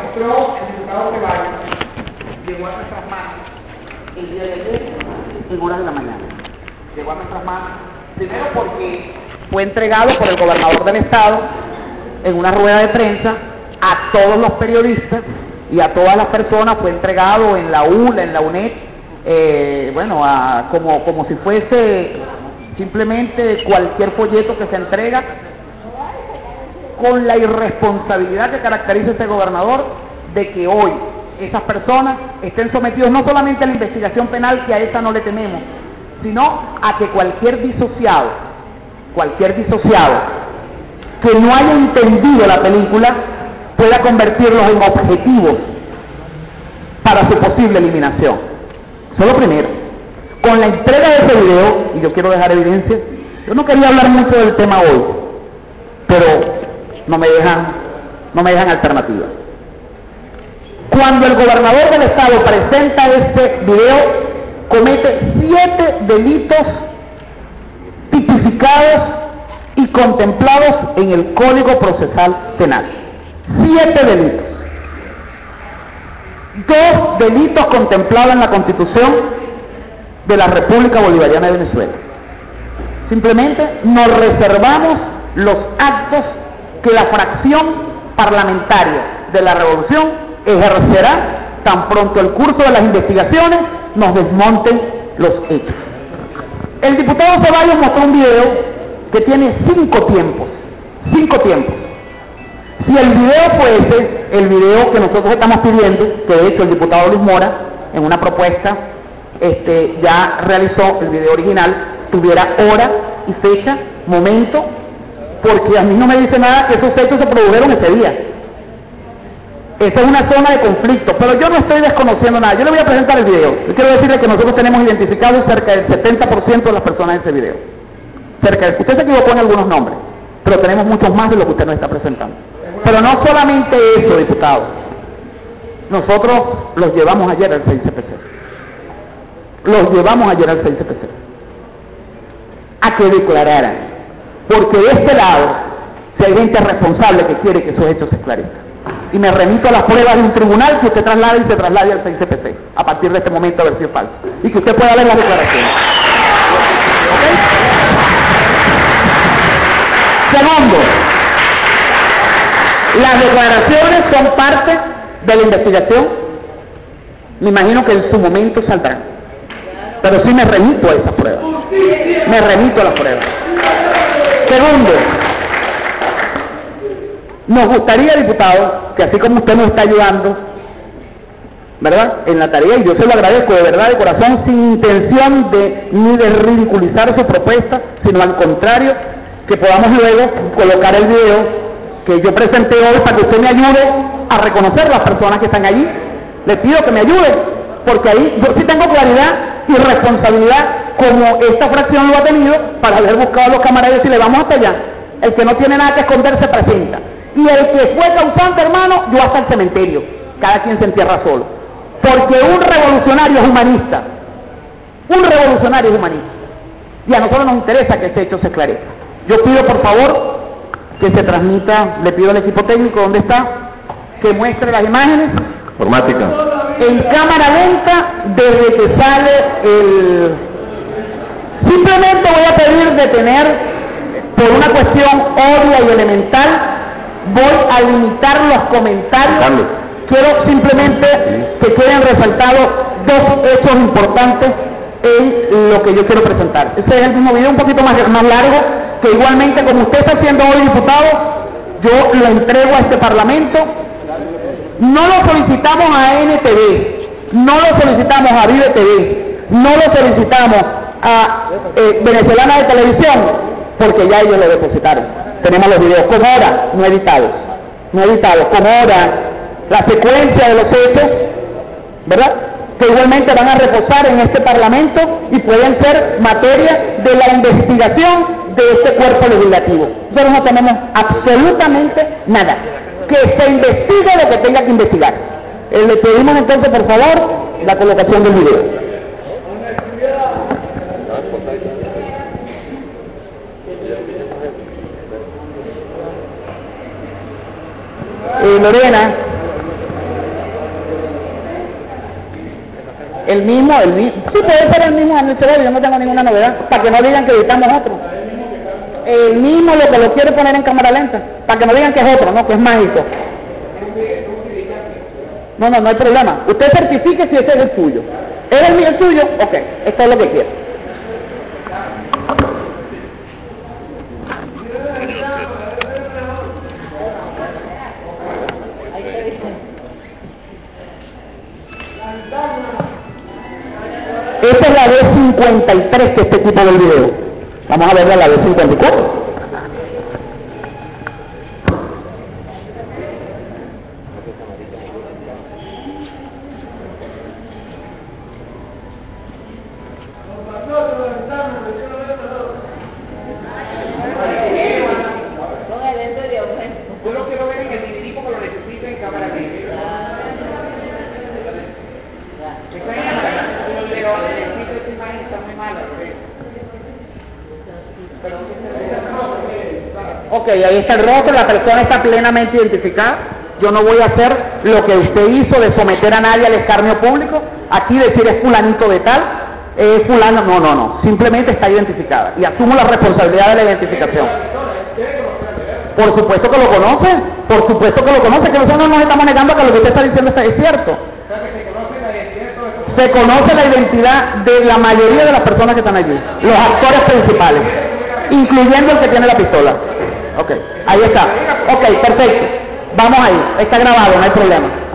mostró el diputado Ceballos llegó a nuestras manos el día de ayer en horas de la mañana. Llegó a nuestras manos, primero porque fue entregado por el gobernador del estado en una rueda de prensa a todos los periodistas y a todas las personas, fue entregado en la ULA, en la UNED, como si fuese simplemente cualquier folleto que se entrega, con la irresponsabilidad que caracteriza a este gobernador de que hoy esas personas estén sometidos no solamente a la investigación penal, que a esa no le tememos, sino a que cualquier disociado que no haya entendido la película pueda convertirlos en objetivos para su posible eliminación. Eso es lo primero. Con la entrega de ese video, y yo quiero dejar evidencia, yo no quería hablar mucho del tema hoy, pero no me dejan alternativa. Cuando el gobernador del estado presenta este video, comete 7 delitos tipificados y contemplados en el Código Procesal Penal. 7 delitos. 2 delitos contemplados en la Constitución de la República Bolivariana de Venezuela. Simplemente nos reservamos los actos que la fracción parlamentaria de la Revolución ejercerá tan pronto el curso de las investigaciones nos desmonten los hechos. El diputado Ceballos mostró un video que tiene 5 tiempos. Si el video fuese el video que nosotros estamos pidiendo, que de hecho el diputado Luis Mora, en una propuesta, ya realizó el video original, tuviera hora y fecha, momento, porque a mí no me dice nada que esos hechos se produjeron ese día. Esa es una zona de conflicto, pero yo no estoy desconociendo nada. Yo le voy a presentar el video. Yo quiero decirle que nosotros tenemos identificados cerca del 70% de las personas en ese video. Usted se equivocó en algunos nombres, pero tenemos muchos más de lo que usted nos está presentando. Pero no solamente eso, diputado. Nosotros los llevamos ayer al 6CPC. A que declararan. Porque de este lado, si hay gente responsable que quiere que esos hechos se esclarezcan. Y me remito a las pruebas de un tribunal que usted traslade y se traslade al 6CPC, a partir de este momento a ver si es falso. Y que usted pueda ver las declaraciones. ¿Okay? Segundo, las declaraciones son parte de la investigación. Me imagino que en su momento saldrán. Pero sí me remito a esas pruebas. Segundo, nos gustaría, diputado, que así como usted nos está ayudando, ¿verdad?, en la tarea, y yo se lo agradezco de verdad, de corazón, sin intención ni de ridiculizar su propuesta, sino al contrario, que podamos luego colocar el video que yo presenté hoy para que usted me ayude a reconocer las personas que están allí. Le pido que me ayude, porque ahí yo sí tengo claridad y responsabilidad, como esta fracción lo ha tenido, para haber buscado a los camaradas y le vamos hasta allá. El que no tiene nada que esconder se presenta. Y el que fue causante, hermano, yo hasta el cementerio. Cada quien se entierra solo. Porque un revolucionario es humanista. Y a nosotros nos interesa que ese hecho se esclarezca. Yo pido, por favor, que se transmita, le pido al equipo técnico, ¿dónde está?, que muestre las imágenes. Informática. En cámara lenta, desde que sale el... Simplemente voy a pedir detener, por una cuestión obvia y elemental, voy a limitar los comentarios. Quiero simplemente que queden resaltados 2 hechos importantes en lo que yo quiero presentar. Este es el mismo video, un poquito más largo, que igualmente, como usted está haciendo hoy, diputado, yo lo entrego a este Parlamento. No lo solicitamos a NTV, no lo solicitamos a Vive TV, no lo solicitamos a Venezolana de Televisión, porque ya ellos lo depositaron. Tenemos los videos con hora, no editados, con hora, la secuencia de los hechos, ¿verdad?, que igualmente van a reposar en este Parlamento y pueden ser materia de la investigación de este cuerpo legislativo. Nosotros no tenemos absolutamente nada. Que se investigue lo que tenga que investigar. Le pedimos entonces, por favor, la colocación del video. Lorena, El mismo, sí puede ser el mismo Daniel Segovia, yo no tengo ninguna novedad, para que no digan que editamos otro. El mismo lo que lo quiere poner en cámara lenta, para que no digan que es otro, no, que es mágico. No hay problema. Usted certifique si ese es el suyo. ¿Es el mío el suyo? Ok, esto es lo que quiere. Esta es la D53 que este tipo del video. Vamos a ver la D54. Yo lo quiero ver en el DVD porque lo necesito en cámara lenta. Esta imagen está muy mala. Ok, ahí está el rostro, la persona está plenamente identificada. Yo no voy a hacer lo que usted hizo de someter a nadie al escarnio público. Aquí decir es fulanito de tal, es fulano, no, simplemente está identificada. Y asumo la responsabilidad de la identificación. Por supuesto que lo conoce, que nosotros no nos estamos negando que lo que usted está diciendo es cierto. Se conoce la identidad de la mayoría de las personas que están allí, los actores principales, incluyendo el que tiene la pistola. Ok, ahí está. Ok, perfecto. Vamos ahí, está grabado, no hay problema.